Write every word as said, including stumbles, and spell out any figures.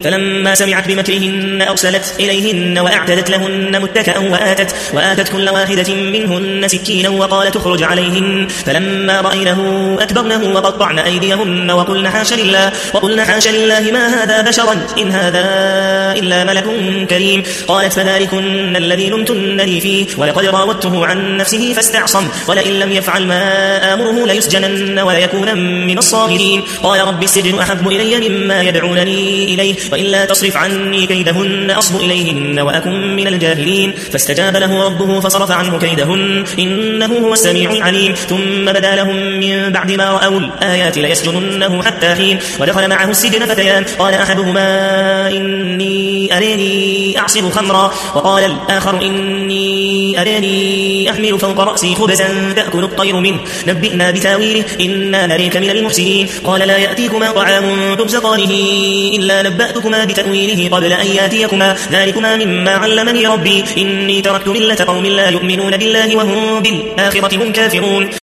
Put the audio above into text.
فلما سمعت بمكرهن أرسلت إليهن وأعتدت لهن متكأ وآتت, وآتت كل واحدة منهن سكينا وقالت اخرج عليهن. فلما رأينه أكبرنه وقطعن أيديهن وقلن حاش لله, وقلن حاش لله ما هذا بشرا إن هذا إلا ملك كريم. قالت فذلكن الذي لمتنني فيه ولقد راودته عن نفسه فاستعصم ولئن لم يفعل ما آمره ليسجنن وليكون من الصاغرين. قال رب السجن أحب إلي مما يدعونني إليه وإلا تصرف عني كيدهن أصب إليهن وأكن من الجاهلين. فاستجاب له ربه فصرف عنه كيدهن إنه هو السميع العليم. ثم بدا لهم من بعد ما رأوا الآيات ليسجننه حتى حين. ودخل معه السجن فتيان قال أحدهما إني أريني أعصر خمرا وقال الآخر إني أريني أحمل فوق رأسي خبزا تأكل الطير منه نبئنا بتاويله إنا نريك من المحسنين. قال لا يأتيكما طعام ترزقانه إلا نبأتكما بتأويله قبل أن يأتيكما ذلكما مما علمني ربي إني تركت ملة قوم لا يؤمنون بالله وهم بالآخرة هم كافرون.